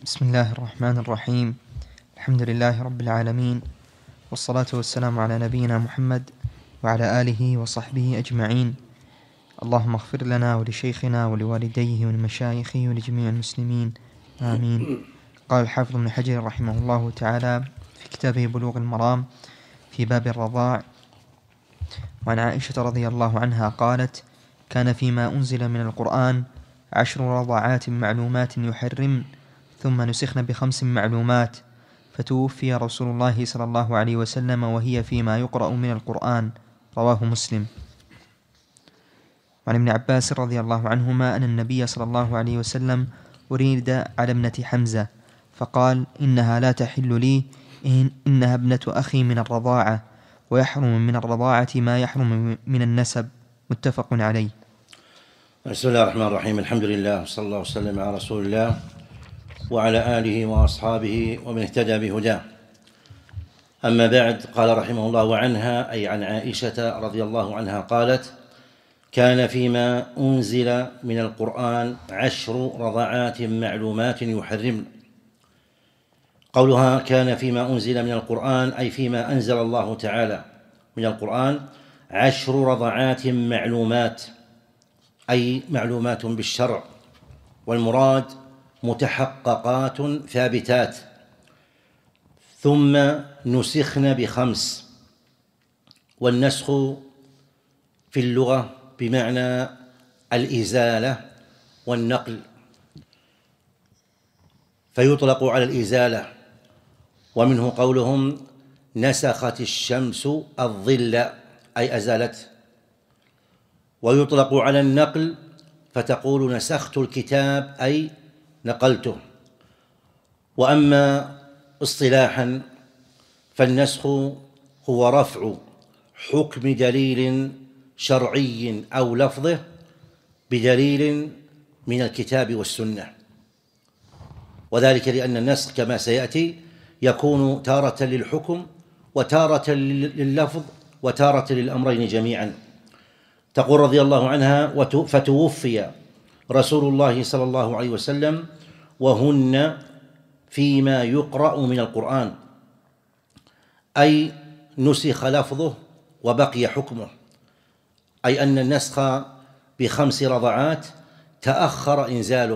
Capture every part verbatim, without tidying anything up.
بسم الله الرحمن الرحيم. الحمد لله رب العالمين، والصلاة والسلام على نبينا محمد وعلى آله وصحبه أجمعين. اللهم اغفر لنا ولشيخنا ولوالديه ولمشايخه ولجميع المسلمين، آمين. قال الحافظ ابن حجر رحمه الله تعالى في كتابه بلوغ المرام في باب الرضاع: وعن عائشة رضي الله عنها قالت: كان فيما أنزل من القرآن عشر رضعات معلومات يحرم، ثم نسخن بخمس معلومات، فتوفي رسول الله صلى الله عليه وسلم وهي فيما يقرأ من القرآن. رواه مسلم. وعن ابن عباس رضي الله عنهما أن النبي صلى الله عليه وسلم أريد على ابنة حمزة فقال: إنها لا تحل لي، إن إنها ابنة أخي من الرضاعة، ويحرم من الرضاعة ما يحرم من النسب. متفق عليه. بسم الله الرحمن الرحيم. الحمد لله، وصلى الله وسلم على رسول الله وعلى آله وأصحابه ومن اهتدى بهداه. أما بعد، قال رحمه الله عنها، أي عن عائشة رضي الله عنها قالت: كان فيما أنزل من القرآن عشر رضعات معلومات يحرمن. قولها كان فيما أنزل من القرآن أي فيما أنزل الله تعالى من القرآن عشر رضعات معلومات، أي معلومات بالشرع، والمراد متحققات ثابتات، ثم نسخن بخمس. والنسخ في اللغة بمعنى الإزالة والنقل، فيطلق على الإزالة، ومنه قولهم نسخت الشمس الظل أي أزالته. ويطلق على النقل فتقول نسخت الكتاب أي نقلته. وأما اصطلاحا فالنسخ هو رفع حكم دليل شرعي أو لفظه بدليل من الكتاب والسنة، وذلك لأن النسخ كما سيأتي يكون تارة للحكم وتارة لللفظ وتارة للأمرين جميعا. تقول رضي الله عنها: فتوفي رسول الله صلى الله عليه وسلم وهن فيما يقرأ من القرآن، أي نسخ لفظه وبقي حكمه، أي أن النسخ بخمس رضعات تأخر إنزاله،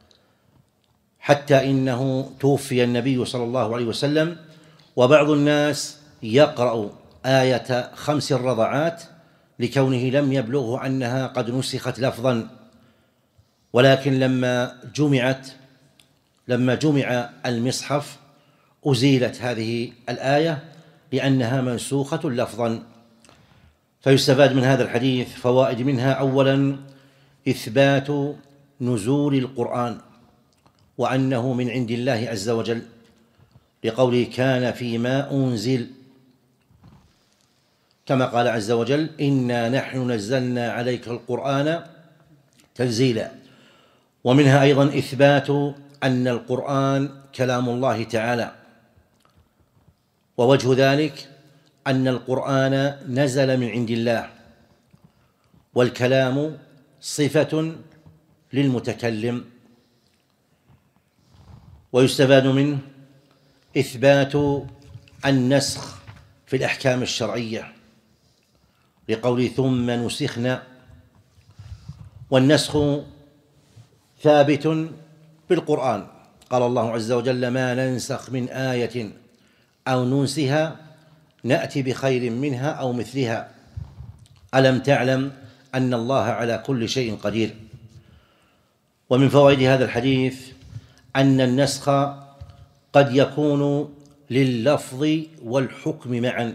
حتى إنه توفي النبي صلى الله عليه وسلم وبعض الناس يقرأ آية خمس الرضعات لكونه لم يبلغه أنها قد نسخت لفظا، ولكن لما جمعت لما جمع المصحف أزيلت هذه الآية لأنها منسوخة لفظا. فيستفاد من هذا الحديث فوائد، منها أولا إثبات نزول القرآن وأنه من عند الله عز وجل، لقوله كان فيما أنزل، كما قال عز وجل: إنا نحن نزلنا عليك القرآن تنزيلا. ومنها أيضا إثبات أن القرآن كلام الله تعالى، ووجه ذلك أن القرآن نزل من عند الله، والكلام صفة للمتكلم. ويستفاد منه إثبات النسخ في الأحكام الشرعية، لقول ثم نسخنا. والنسخ ثابت بالقرآن، قال الله عز وجل: ما ننسخ من آية أو ننسها نأتي بخير منها أو مثلها، ألم تعلم أن الله على كل شيء قدير. ومن فوائد هذا الحديث أن النسخ قد يكون لللفظ والحكم معا،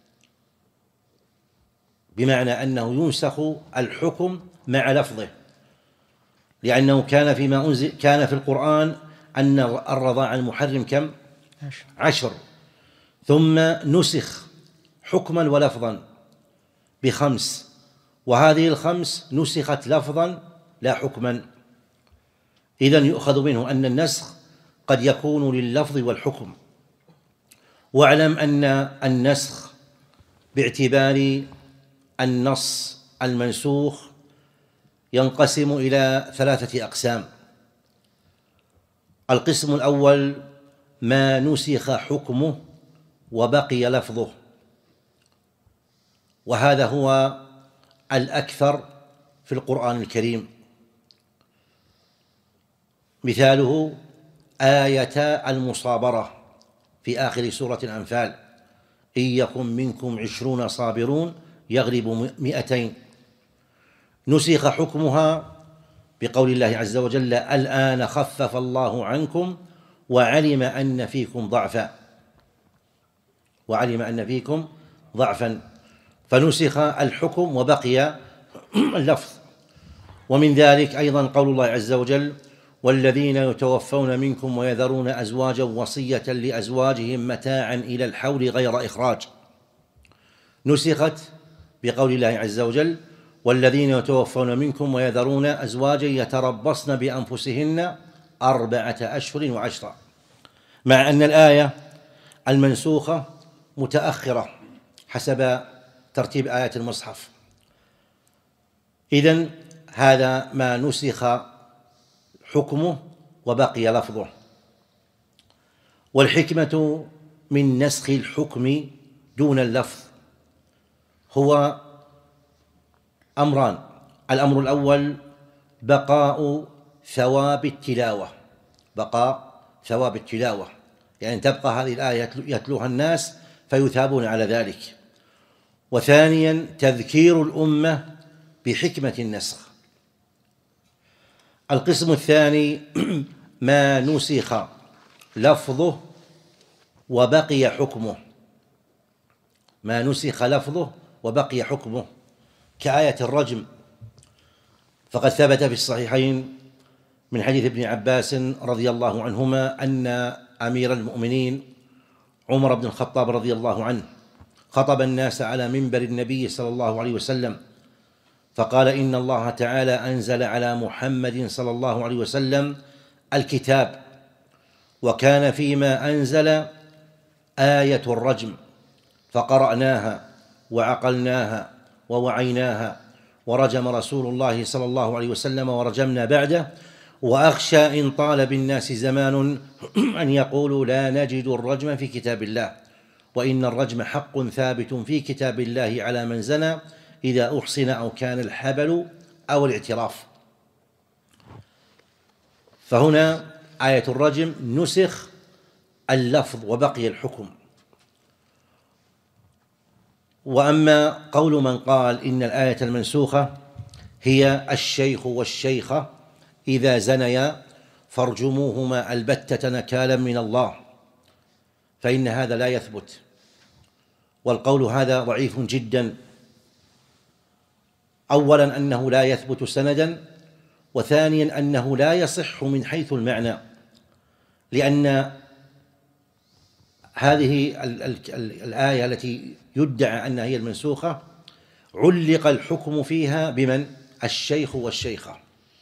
بمعنى أنه ينسخ الحكم مع لفظه، لأنه كان فيما أنزل كان في القرآن أن الرضاع المحرم كم؟ عشر، ثم نسخ حكما ولفظا بخمس، وهذه الخمس نسخت لفظا لا حكما. إذن يؤخذ منه أن النسخ قد يكون لللفظ والحكم. واعلم أن النسخ باعتبار النص المنسوخ ينقسم إلى ثلاثة أقسام: القسم الأول ما نسخ حكمه وبقي لفظه، وهذا هو الأكثر في القرآن الكريم. مثاله آية المصابرة في آخر سورة الأنفال: إن يكن منكم عشرون صابرون يغلبوا مئتين. نسخ حكمها بقول الله عز وجل: الآن خفف الله عنكم وعلم أن فيكم ضعفا وعلم أن فيكم ضعفا فنسخ الحكم وبقي اللفظ. ومن ذلك أيضا قول الله عز وجل: والذين يتوفون منكم ويذرون أزواجا وصية لأزواجهم متاعا إلى الحول غير إخراج، نسخت بقول الله عز وجل: والذين يتوفون منكم ويذرون أزواجا يتربصن بأنفسهن أربعة أشهر وعشرا، مع أن الآية المنسوخة متأخرة حسب ترتيب آيات المصحف. إذن هذا ما نسخ حكمه وبقي لفظه. والحكمة من نسخ الحكم دون اللفظ هو أمران: الأمر الأول بقاء ثواب التلاوة، بقاء ثواب التلاوة، يعني تبقى هذه الآية يتلوها الناس فيثابون على ذلك. وثانيا تذكير الأمة بحكمة النسخ. القسم الثاني ما نسخ لفظه وبقي حكمه، ما نسخ لفظه وبقي حكمه، كآية الرجم، فقد ثبت في الصحيحين من حديث ابن عباس رضي الله عنهما أن أمير المؤمنين عمر بن الخطاب رضي الله عنه خطب الناس على منبر النبي صلى الله عليه وسلم فقال: إن الله تعالى أنزل على محمد صلى الله عليه وسلم الكتاب، وكان فيما أنزل آية الرجم، فقرأناها وعقلناها ووعيناها، ورجم رسول الله صلى الله عليه وسلم ورجمنا بعده، وأخشى إن طال بالناس زمان أن يقولوا لا نجد الرجم في كتاب الله، وإن الرجم حق ثابت في كتاب الله على من زنى إذا أحصن أو كان الحبل أو الاعتراف. فهنا آية الرجم نسخ اللفظ وبقي الحكم. وأما قول من قال إن الآية المنسوخة هي الشيخ والشيخة إذا زنيا فارجموهما البتة نكالا من الله، فإن هذا لا يثبت، والقول هذا ضعيف جدا. أولا أنه لا يثبت سندا، وثانيا أنه لا يصح من حيث المعنى، لأن هذه الآية التي يدعى أنها هي المنسوخة علق الحكم فيها بمن؟ الشيخ والشيخة،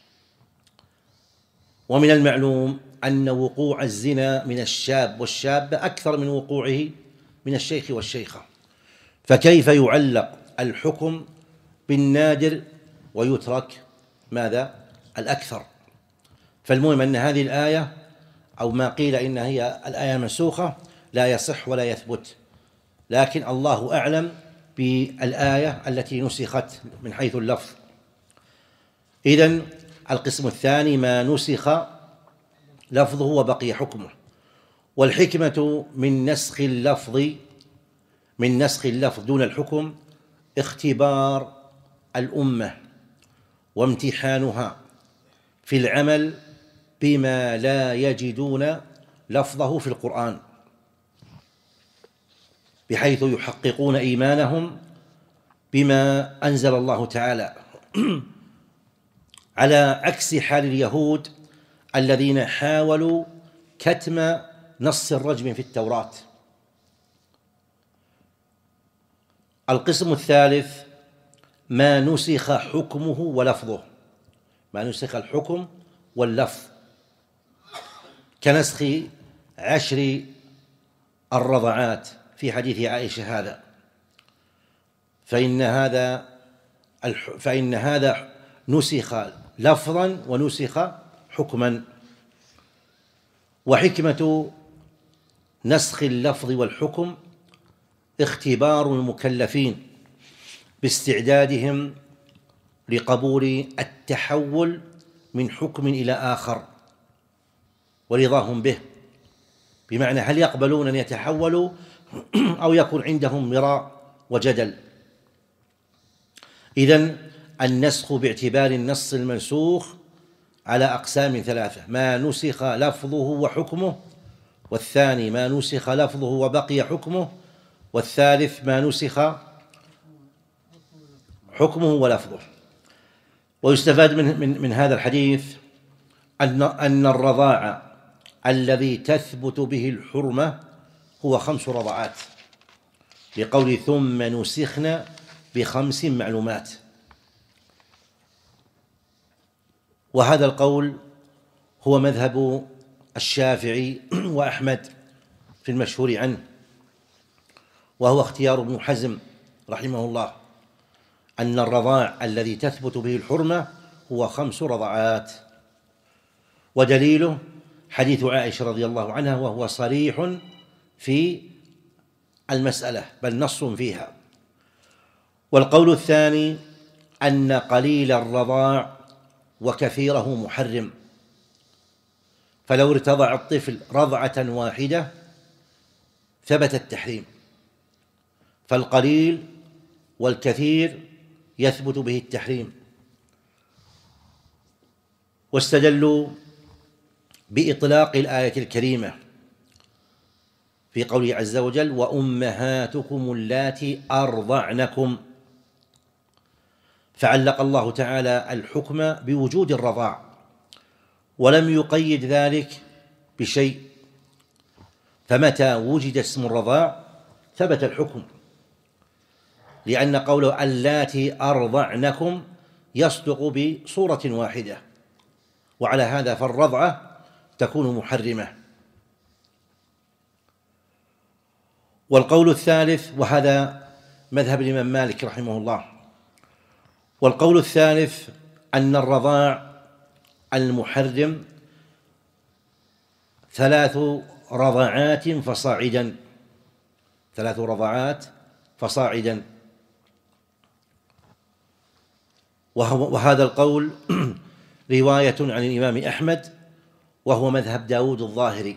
ومن المعلوم أن وقوع الزنا من الشاب والشابة أكثر من وقوعه من الشيخ والشيخة، فكيف يعلق الحكم بالنادر ويترك ماذا؟ الأكثر؟ فالمهم أن هذه الآية أو ما قيل إنها هي الآية المنسوخة لا يصح ولا يثبت، لكن الله أعلم بالآية التي نسخت من حيث اللفظ. إذن القسم الثاني ما نسخ لفظه وبقي حكمه. والحكمة من نسخ اللفظ من نسخ اللفظ دون الحكم اختبار الأمة وامتحانها في العمل بما لا يجدون لفظه في القرآن، بحيث يحققون إيمانهم بما أنزل الله تعالى، على عكس حال اليهود الذين حاولوا كتم نص الرجم في التوراة. القسم الثالث ما نسخ حكمه ولفظه، ما نسخ الحكم واللفظ، كنسخ عشر الرضعات في حديث عائشة هذا، فإن هذا فإن هذا نسخ لفظا ونسخ حكما. وحكمة نسخ اللفظ والحكم اختبار المكلفين باستعدادهم لقبول التحول من حكم إلى آخر ورضاهم به، بمعنى هل يقبلون أن يتحولوا أو يكون عندهم مراء وجدل. إذن النسخ باعتبار النص المنسوخ على أقسام ثلاثة: ما نسخ لفظه وحكمه، والثاني ما نسخ لفظه وبقي حكمه، والثالث ما نسخ حكمه ولفظه. ويستفاد من, من, من هذا الحديث أن, أن الرضاع الذي تثبت به الحرمة هو خمس رضعات، لقول ثم نسخنا بخمس معلومات. وهذا القول هو مذهب الشافعي وأحمد في المشهور عنه، وهو اختيار ابن حزم رحمه الله، أن الرضاع الذي تثبت به الحرمة هو خمس رضعات. ودليله حديث عائشة رضي الله عنها، وهو صريح في المسألة بل نص فيها. والقول الثاني أن قليل الرضاع وكثيره محرم، فلو ارتضع الطفل رضعة واحدة ثبت التحريم، فالقليل والكثير يثبت به التحريم. واستدلوا بإطلاق الآية الكريمة في قوله عز وجل: وأمهاتكم اللاتي أرضعنكم، فعلق الله تعالى الحكم بوجود الرضاع ولم يقيد ذلك بشيء، فمتى وجد اسم الرضاع ثبت الحكم، لأن قوله اللاتي أرضعنكم يصدق بصورة واحدة، وعلى هذا فالرضعة تكون محرمة. والقول الثالث، وهذا مذهب الإمام مالك رحمه الله، والقول الثالث أن الرضاع المحرم ثلاث رضعات فصاعدا، ثلاث رضعات فصاعدا. وهذا القول رواية عن الإمام أحمد، وهو مذهب داود الظاهري.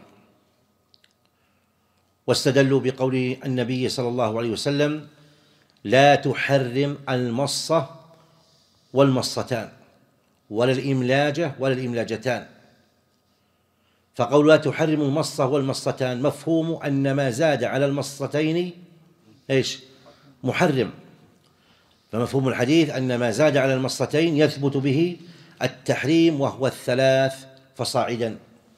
واستدلوا بقول النبي صلى الله عليه وسلم: لا تحرم المصة والمصتان ولا الإملاجة ولا الإملاجتان. فقول لا تحرم المصة والمصتان مفهوم أن ما زاد على المصتين إيش؟ محرم. فمفهوم الحديث أن ما زاد على المصتين يثبت به التحريم، وهو الثلاث فصاعدا.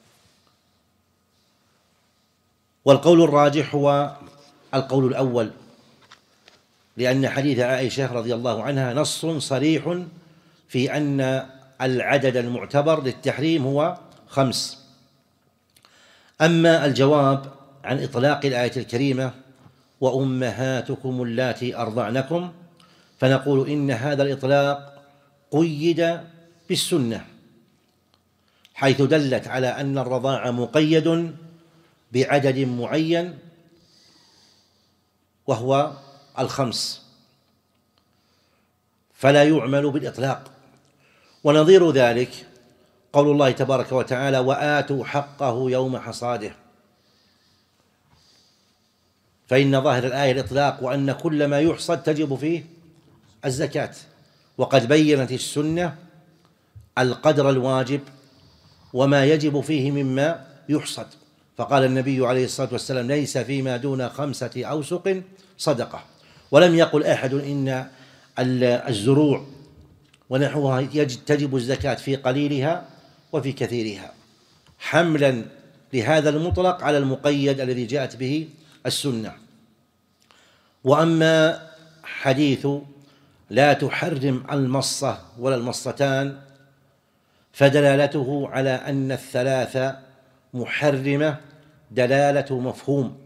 والقول الراجح هو القول الأول، لأن حديث عائشة رضي الله عنها نص صريح في أن العدد المعتبر للتحريم هو خمس. أما الجواب عن إطلاق الآية الكريمة وأمهاتكم اللاتي أرضعنكم، فنقول إن هذا الإطلاق قيد بالسنة، حيث دلت على أن الرضاعة مقيد بعدد معين وهو الخمس، فلا يعمل بالإطلاق. ونظير ذلك قول الله تبارك وتعالى: وآتوا حقه يوم حصاده. فإن ظاهر الآية الإطلاق، وأن كل ما يحصد تجب فيه الزكاة، وقد بينت السنة القدر الواجب وما يجب فيه مما يحصد، فقال النبي عليه الصلاة والسلام: ليس فيما دون خمسة أوسق صدقة. ولم يقل أحد إن الزروع ونحوها تجب الزكاة في قليلها وفي كثيرها، حملا لهذا المطلق على المقيد الذي جاءت به السنة. وأما حديث لا تحرم المصة ولا المصتان فدلالته على أن الثلاثة محرمة دلالة مفهوم،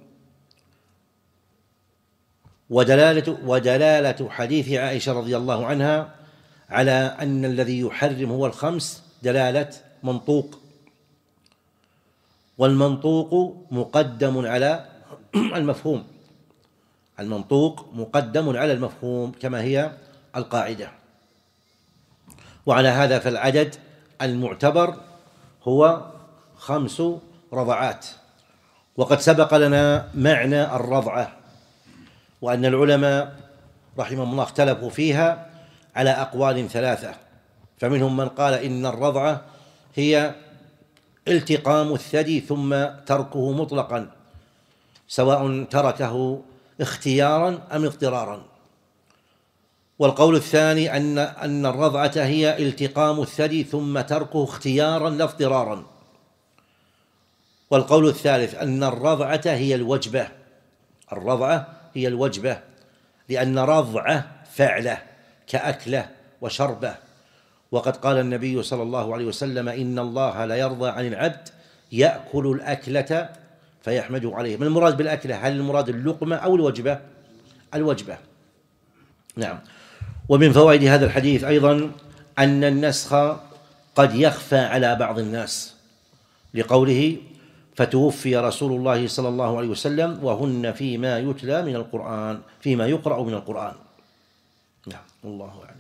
ودلالة, ودلالة حديث عائشة رضي الله عنها على أن الذي يحرم هو الخمس دلالة منطوق. والمنطوق مقدم على المفهوم، المنطوق مقدم على المفهوم كما هي القاعدة. وعلى هذا فالعدد المعتبر هو خمس رضعات. وقد سبق لنا معنى الرضعة، وأن العلماء رحمهم الله اختلفوا فيها على أقوال ثلاثة، فمنهم من قال إن الرضعة هي التقام الثدي ثم تركه مطلقا، سواء تركه اختيارا أم اضطرارا. والقول الثاني أن أن الرضعة هي التقام الثدي ثم تركه اختيارا لا اضطرارا. والقول الثالث أن الرضعة هي الوجبة، الرضعة هي الوجبة، لأن رضعة فعلة كأكلة وشربة. وقد قال النبي صلى الله عليه وسلم: إن الله لا يرضى عن العبد يأكل الأكلة فيحمد عليه. ما المراد بالأكلة؟ هل المراد اللقمة أو الوجبة؟ الوجبة. نعم. ومن فوائد هذا الحديث أيضا أن النسخ قد يخفى على بعض الناس، لقوله: فتوفي رسول الله صلى الله عليه وسلم وهن فيما يتلى من القرآن، فيما يقرأ من القرآن. نعم، والله أعلم.